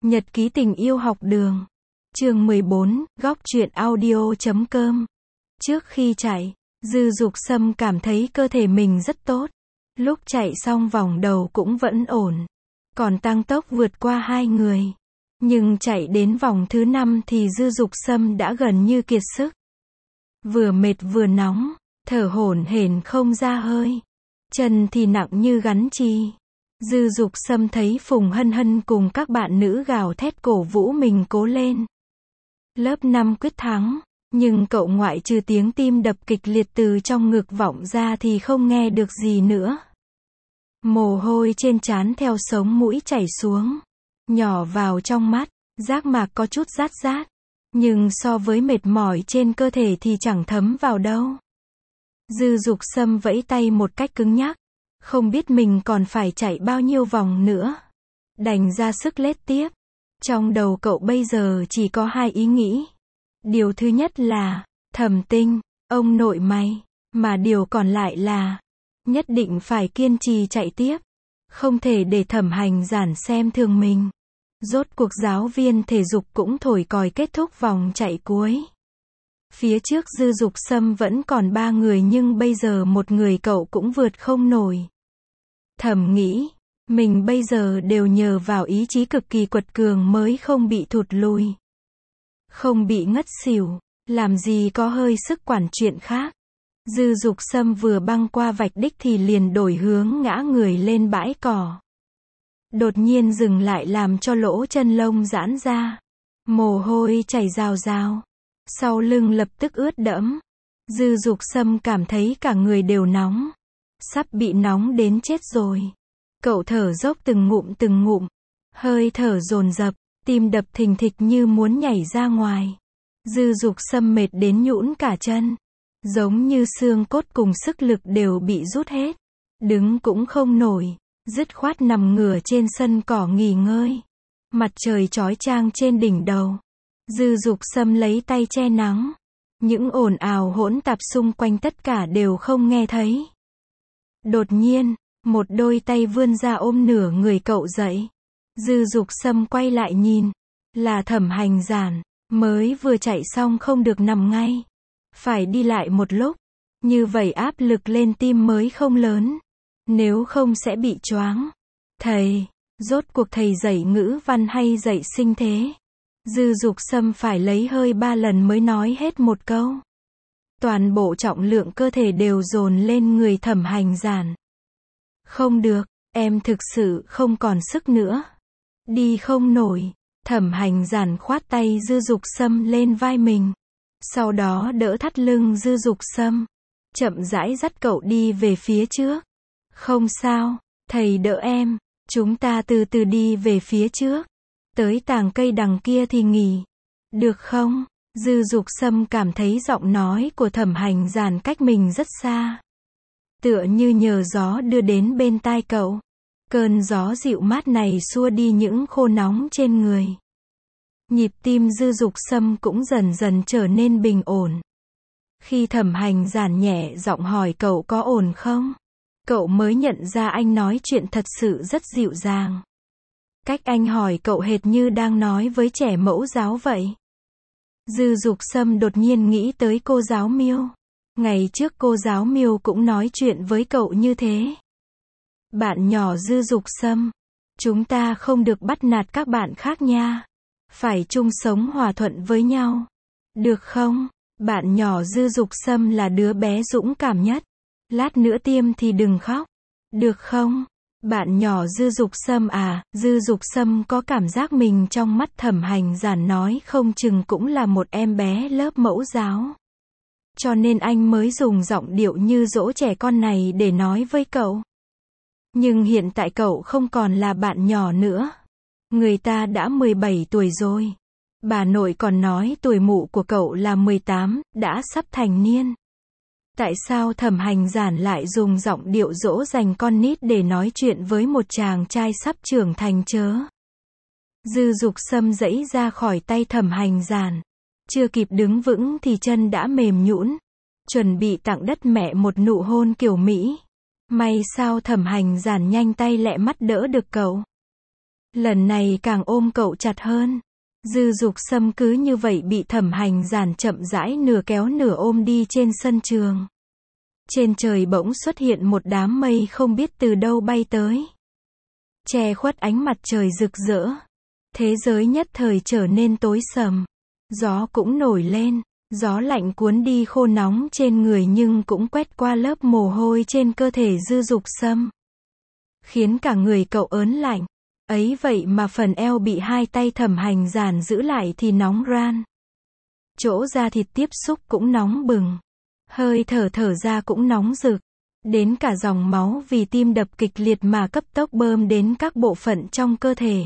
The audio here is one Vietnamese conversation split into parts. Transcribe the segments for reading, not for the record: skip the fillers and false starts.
Nhật ký tình yêu học đường. Chương 14, góc truyện audio.com. Trước khi chạy, Dư Dục Sâm cảm thấy cơ thể mình rất tốt. Lúc chạy xong vòng đầu cũng vẫn ổn. Còn tăng tốc vượt qua hai người. Nhưng chạy đến vòng thứ 5 thì Dư Dục Sâm đã gần như kiệt sức. Vừa mệt vừa nóng, thở hổn hển không ra hơi. Chân thì nặng như gắn chì. Dư Dục Sâm thấy Phùng Hân Hân cùng các bạn nữ gào thét cổ vũ mình cố lên. Lớp 5 quyết thắng, nhưng cậu ngoại trừ tiếng tim đập kịch liệt từ trong ngực vọng ra thì không nghe được gì nữa. Mồ hôi trên trán theo sống mũi chảy xuống, nhỏ vào trong mắt, giác mạc có chút rát rát, nhưng so với mệt mỏi trên cơ thể thì chẳng thấm vào đâu. Dư Dục Sâm vẫy tay một cách cứng nhắc, không biết mình còn phải chạy bao nhiêu vòng nữa. Đành ra sức lết tiếp. Trong đầu cậu bây giờ chỉ có hai ý nghĩ. Điều thứ nhất là, Thẩm Tinh, ông nội mày. Mà điều còn lại là, nhất định phải kiên trì chạy tiếp. Không thể để Thẩm Hành Giản xem thường mình. Rốt cuộc giáo viên thể dục cũng thổi còi kết thúc vòng chạy cuối. Phía trước Dư Dục Sâm vẫn còn 3 người nhưng bây giờ một người cậu cũng vượt không nổi. Thầm nghĩ, mình bây giờ đều nhờ vào ý chí cực kỳ quật cường mới không bị thụt lùi. Không bị ngất xỉu, làm gì có hơi sức quản chuyện khác. Dư Dục Sâm vừa băng qua vạch đích thì liền đổi hướng ngã người lên bãi cỏ. Đột nhiên dừng lại làm cho lỗ chân lông giãn ra. Mồ hôi chảy rào rào. Sau lưng lập tức ướt đẫm. Dư Dục Sâm cảm thấy cả người đều nóng. Sắp bị nóng đến chết rồi. Cậu thở dốc từng ngụm, hơi thở dồn dập, tim đập thình thịch như muốn nhảy ra ngoài. Dư Dục Sâm mệt đến nhũn cả chân, giống như xương cốt cùng sức lực đều bị rút hết. Đứng cũng không nổi, dứt khoát nằm ngửa trên sân cỏ nghỉ ngơi. Mặt trời chói chang trên đỉnh đầu. Dư Dục Sâm lấy tay che nắng. Những ồn ào hỗn tạp xung quanh tất cả đều không nghe thấy. Đột nhiên, một đôi tay vươn ra ôm nửa người cậu dậy. Dư Dục Sâm quay lại nhìn. Là Thẩm Hành Giản. Mới vừa chạy xong không được nằm ngay. Phải đi lại một lúc. Như vậy áp lực lên tim mới không lớn. Nếu không sẽ bị choáng. Thầy, rốt cuộc thầy dạy ngữ văn hay dạy sinh thế? Dư Dục Sâm phải lấy hơi 3 lần mới nói hết một câu. Toàn bộ trọng lượng cơ thể đều dồn lên người Thẩm Hành Giản. Không được, em thực sự không còn sức nữa. Đi không nổi. Thẩm Hành Giản khoát tay Dư Dục Sâm lên vai mình. Sau đó đỡ thắt lưng Dư Dục Sâm. Chậm rãi dắt cậu đi về phía trước. Không sao, thầy đỡ em. Chúng ta từ từ đi về phía trước. Tới tàng cây đằng kia thì nghỉ. Được không? Dư Dục Sâm cảm thấy giọng nói của Thẩm Hành Giản cách mình rất xa. Tựa như nhờ gió đưa đến bên tai cậu. Cơn gió dịu mát này xua đi những khô nóng trên người. Nhịp tim Dư Dục Sâm cũng dần dần trở nên bình ổn. Khi Thẩm Hành Giản nhẹ giọng hỏi cậu có ổn không? Cậu mới nhận ra anh nói chuyện thật sự rất dịu dàng. Cách anh hỏi cậu hệt như đang nói với trẻ mẫu giáo vậy. Dư Dục Sâm đột nhiên nghĩ tới cô giáo Miêu. Ngày trước cô giáo Miêu cũng nói chuyện với cậu như thế. Bạn nhỏ Dư Dục Sâm, chúng ta không được bắt nạt các bạn khác nha. Phải chung sống hòa thuận với nhau. Được không? Bạn nhỏ Dư Dục Sâm là đứa bé dũng cảm nhất. Lát nữa tiêm thì đừng khóc. Được không? Bạn nhỏ Dư Dục Sâm à? Dư Dục Sâm có cảm giác mình trong mắt Thẩm Hành Giản nói không chừng cũng là một em bé lớp mẫu giáo. Cho nên anh mới dùng giọng điệu như dỗ trẻ con này để nói với cậu. Nhưng hiện tại cậu không còn là bạn nhỏ nữa. Người ta đã 17 tuổi rồi. Bà nội còn nói tuổi mụ của cậu là 18, đã sắp thành niên. Tại sao Thẩm Hành Giản lại dùng giọng điệu dỗ dành con nít để nói chuyện với một chàng trai sắp trưởng thành chớ? Dư Dục Sâm giãy ra khỏi tay Thẩm Hành Giản. Chưa kịp đứng vững thì chân đã mềm nhũn. Chuẩn bị tặng đất mẹ một nụ hôn kiểu Mỹ. May sao Thẩm Hành Giản nhanh tay lẹ mắt đỡ được cậu. Lần này càng ôm cậu chặt hơn. Dư Dục Sâm cứ như vậy bị Thẩm Hành Giản chậm rãi nửa kéo nửa ôm đi trên sân trường. Trên trời bỗng xuất hiện một đám mây không biết từ đâu bay tới, che khuất ánh mặt trời rực rỡ. Thế giới nhất thời trở nên tối sầm. Gió cũng nổi lên, gió lạnh cuốn đi khô nóng trên người nhưng cũng quét qua lớp mồ hôi trên cơ thể Dư Dục Sâm, khiến cả người cậu ớn lạnh. Ấy vậy mà phần eo bị hai tay Thẩm Hành Giản giữ lại thì nóng ran. Chỗ da thịt tiếp xúc cũng nóng bừng. Hơi thở thở ra cũng nóng rực. Đến cả dòng máu vì tim đập kịch liệt mà cấp tốc bơm đến các bộ phận trong cơ thể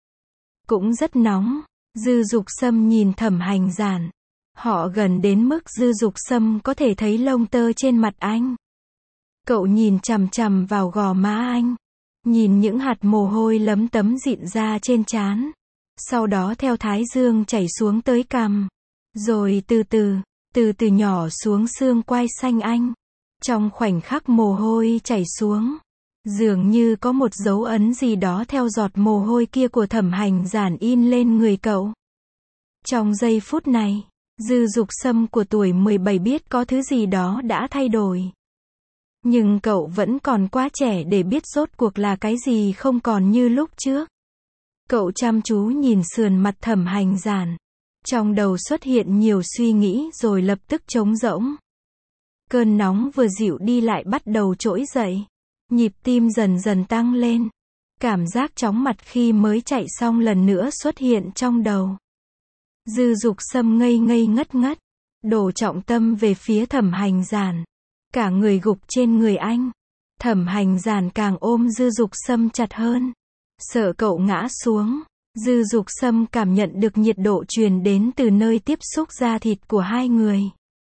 cũng rất nóng. Dư Dục Sâm nhìn Thẩm Hành Giản. Họ gần đến mức Dư Dục Sâm có thể thấy lông tơ trên mặt anh. Cậu nhìn chằm chằm vào gò má anh. Nhìn những hạt mồ hôi lấm tấm rịn ra trên trán. Sau đó theo thái dương chảy xuống tới cằm. Rồi từ từ nhỏ xuống xương quai xanh anh. Trong khoảnh khắc mồ hôi chảy xuống, dường như có một dấu ấn gì đó theo giọt mồ hôi kia của Thẩm Hành Giản in lên người cậu. Trong giây phút này, Dư Dục Sâm của tuổi 17 biết có thứ gì đó đã thay đổi. Nhưng cậu vẫn còn quá trẻ để biết rốt cuộc là cái gì không còn như lúc trước. Cậu chăm chú nhìn sườn mặt Thẩm Hành Giản. Trong đầu xuất hiện nhiều suy nghĩ rồi lập tức trống rỗng. Cơn nóng vừa dịu đi lại bắt đầu trỗi dậy. Nhịp tim dần dần tăng lên. Cảm giác chóng mặt khi mới chạy xong lần nữa xuất hiện trong đầu. Dư Dục Sâm ngây ngây ngất ngất. Đổ trọng tâm về phía Thẩm Hành Giản. Cả người gục trên người anh. Thẩm Hành Giản càng ôm Dư Dục Sâm chặt hơn. Sợ cậu ngã xuống. Dư Dục Sâm cảm nhận được nhiệt độ truyền đến từ nơi tiếp xúc da thịt của hai người.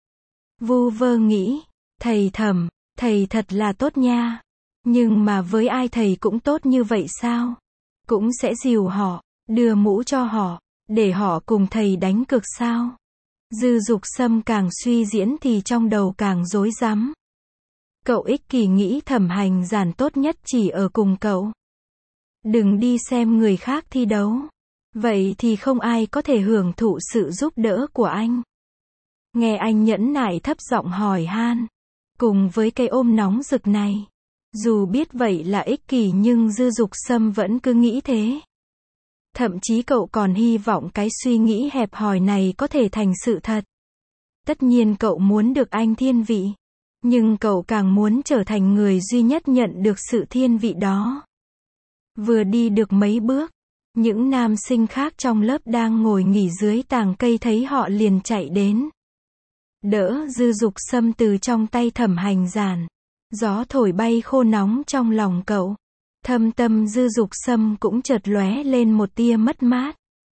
Vu vơ nghĩ, thầy Thẩm, thầy thật là tốt nha. Nhưng mà với ai thầy cũng tốt như vậy sao? Cũng sẽ dìu họ, đưa mũ cho họ, để họ cùng thầy đánh cược sao? Dư Dục Sâm càng suy diễn thì trong đầu càng rối rắm. Cậu ích kỷ nghĩ Thẩm Hành Giản tốt nhất chỉ ở cùng cậu. Đừng đi xem người khác thi đấu. Vậy thì không ai có thể hưởng thụ sự giúp đỡ của anh. Nghe anh nhẫn nại thấp giọng hỏi han. Cùng với cái ôm nóng rực này. Dù biết vậy là ích kỷ nhưng Dư Dục Sâm vẫn cứ nghĩ thế. Thậm chí cậu còn hy vọng cái suy nghĩ hẹp hòi này có thể thành sự thật. Tất nhiên cậu muốn được anh thiên vị. Nhưng cậu càng muốn trở thành người duy nhất nhận được sự thiên vị đó. Vừa đi được mấy bước, những nam sinh khác trong lớp đang ngồi nghỉ dưới tàng cây thấy họ liền chạy đến. Đỡ Dư Dục Sâm từ trong tay Thẩm Hành Giản. Gió thổi bay khô nóng trong lòng cậu. Thâm tâm Dư Dục Sâm cũng chợt lóe lên một tia mất mát.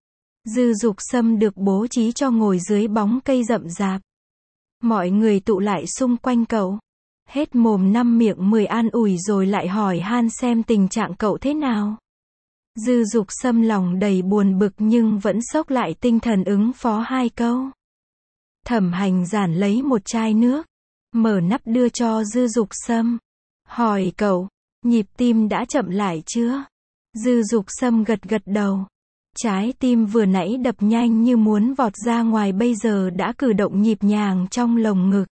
Dư Dục Sâm được bố trí cho ngồi dưới bóng cây rậm rạp. Mọi người tụ lại xung quanh cậu. Hết mồm năm miệng 10 an ủi rồi lại hỏi han xem tình trạng cậu thế nào. Dư Dục Sâm lòng đầy buồn bực nhưng vẫn xốc lại tinh thần ứng phó hai câu. Thẩm Hành Giản lấy một chai nước, mở nắp đưa cho Dư Dục Sâm. Hỏi cậu, nhịp tim đã chậm lại chưa? Dư Dục Sâm gật gật đầu. Trái tim vừa nãy đập nhanh như muốn vọt ra ngoài bây giờ đã cử động nhịp nhàng trong lồng ngực.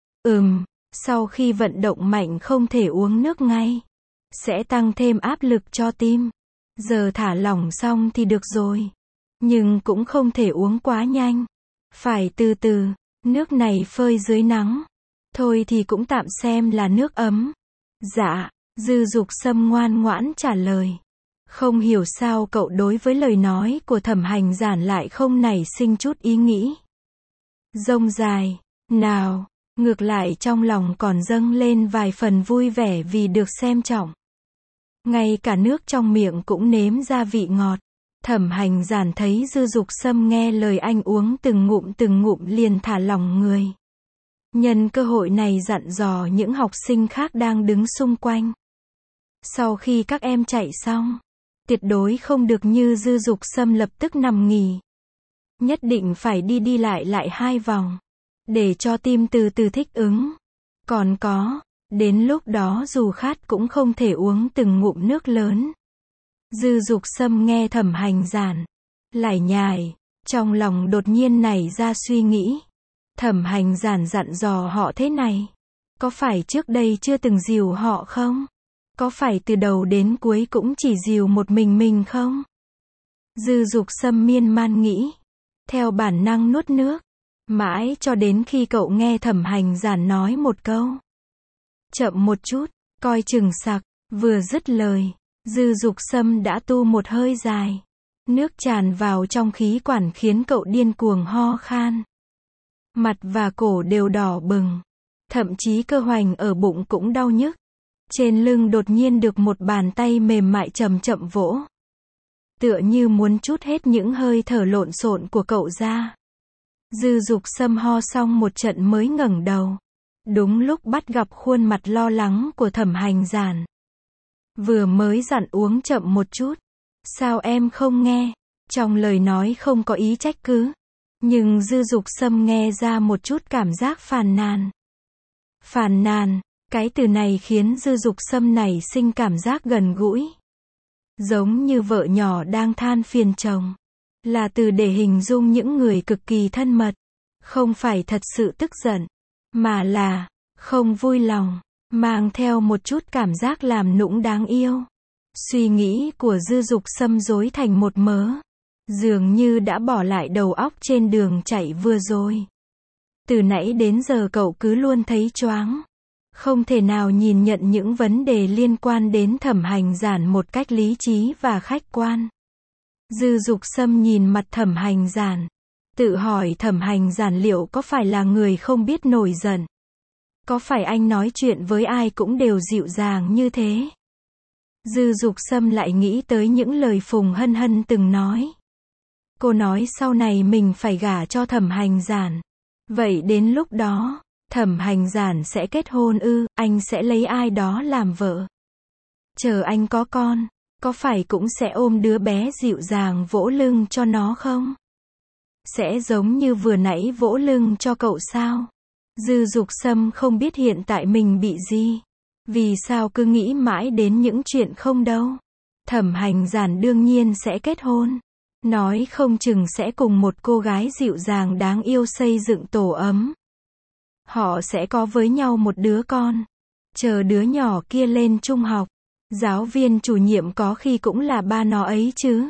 Sau khi vận động mạnh không thể uống nước ngay. Sẽ tăng thêm áp lực cho tim. Giờ thả lỏng xong thì được rồi. Nhưng cũng không thể uống quá nhanh. Phải từ từ, nước này phơi dưới nắng. Thôi thì cũng tạm xem là nước ấm. Dạ, Dư Dục Sâm ngoan ngoãn trả lời. Không hiểu sao cậu đối với lời nói của Thẩm Hành Giản lại không nảy sinh chút ý nghĩ rông dài nào, ngược lại trong lòng còn dâng lên vài phần vui vẻ vì được xem trọng. Ngay cả nước trong miệng cũng nếm ra vị ngọt. Thẩm Hành Giản thấy Dư Dục Sâm nghe lời anh uống từng ngụm liền thả lỏng người. Nhân cơ hội này dặn dò những học sinh khác đang đứng xung quanh. Sau khi các em chạy xong, tuyệt đối không được như Dư Dục Sâm lập tức nằm nghỉ. Nhất định phải đi lại 2 vòng. Để cho tim từ từ thích ứng. Còn có, đến lúc đó dù khát cũng không thể uống từng ngụm nước lớn. Dư Dục Sâm nghe Thẩm Hành Giản lải nhải, trong lòng đột nhiên nảy ra suy nghĩ. Thẩm Hành Giản dặn dò họ thế này, có phải trước đây chưa từng dìu họ không? Có phải từ đầu đến cuối cũng chỉ dìu một mình không? Dư Dục Sâm miên man nghĩ, theo bản năng nuốt nước, mãi cho đến khi cậu nghe Thẩm Hành Giản nói một câu. Chậm một chút, coi chừng sặc, vừa dứt lời, Dư Dục Sâm đã tu một hơi dài. Nước tràn vào trong khí quản khiến cậu điên cuồng ho khan. Mặt và cổ đều đỏ bừng. Thậm chí cơ hoành ở bụng cũng đau nhức. Trên lưng đột nhiên được một bàn tay mềm mại chậm chậm vỗ. Tựa như muốn trút hết những hơi thở lộn xộn của cậu ra. Dư Dục Sâm ho xong một trận mới ngẩng đầu. Đúng lúc bắt gặp khuôn mặt lo lắng của Thẩm Hành Giản. Vừa mới dặn uống chậm một chút. Sao em không nghe? Trong lời nói không có ý trách cứ. Nhưng Dư Dục Sâm nghe ra một chút cảm giác phàn nàn. Phàn nàn, cái từ này khiến Dư Dục Sâm nảy sinh cảm giác gần gũi. Giống như vợ nhỏ đang than phiền chồng. Là từ để hình dung những người cực kỳ thân mật. Không phải thật sự tức giận. Mà là, không vui lòng. Mang theo một chút cảm giác làm nũng đáng yêu. Suy nghĩ của Dư Dục Sâm rối thành một mớ. Dường như đã bỏ lại đầu óc trên đường chạy vừa rồi. Từ nãy đến giờ cậu cứ luôn thấy choáng. Không thể nào nhìn nhận những vấn đề liên quan đến Thẩm Hành Giản một cách lý trí và khách quan. Dư Dục Sâm nhìn mặt Thẩm Hành Giản. Tự hỏi Thẩm Hành Giản liệu có phải là người không biết nổi giận? Có phải anh nói chuyện với ai cũng đều dịu dàng như thế? Dư Dục Sâm lại nghĩ tới những lời Phùng Hân Hân từng nói. Cô nói sau này mình phải gả cho Thẩm Hành Giản. Vậy đến lúc đó, Thẩm Hành Giản sẽ kết hôn ư, anh sẽ lấy ai đó làm vợ. Chờ anh có con, có phải cũng sẽ ôm đứa bé dịu dàng vỗ lưng cho nó không? Sẽ giống như vừa nãy vỗ lưng cho cậu sao? Dư Dục Sâm không biết hiện tại mình bị gì. Vì sao cứ nghĩ mãi đến những chuyện không đâu. Thẩm Hành Giản đương nhiên sẽ kết hôn. Nói không chừng sẽ cùng một cô gái dịu dàng đáng yêu xây dựng tổ ấm. Họ sẽ có với nhau một đứa con. Chờ đứa nhỏ kia lên trung học. Giáo viên chủ nhiệm có khi cũng là ba nó ấy chứ.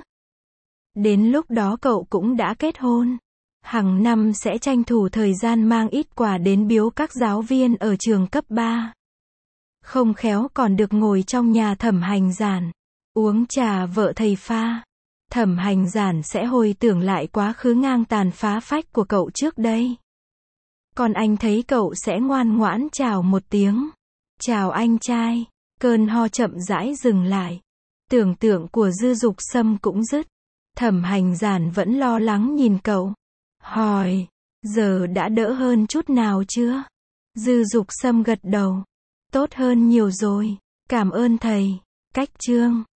Đến lúc đó cậu cũng đã kết hôn. Hàng năm sẽ tranh thủ thời gian mang ít quà đến biếu các giáo viên ở trường cấp 3. Không khéo còn được ngồi trong nhà Thẩm Hành Giản. Uống trà vợ thầy pha. Thẩm Hành Giản sẽ hồi tưởng lại quá khứ ngang tàn phá phách của cậu trước đây. Còn anh thấy cậu sẽ ngoan ngoãn chào một tiếng. Chào anh trai. Cơn ho chậm rãi dừng lại. Tưởng tượng của Dư Dục Sâm cũng dứt. Thẩm Hành Giản vẫn lo lắng nhìn cậu. Hỏi, giờ đã đỡ hơn chút nào chưa? Dư Dục Sâm gật đầu. Tốt hơn nhiều rồi. Cảm ơn thầy. Cách chương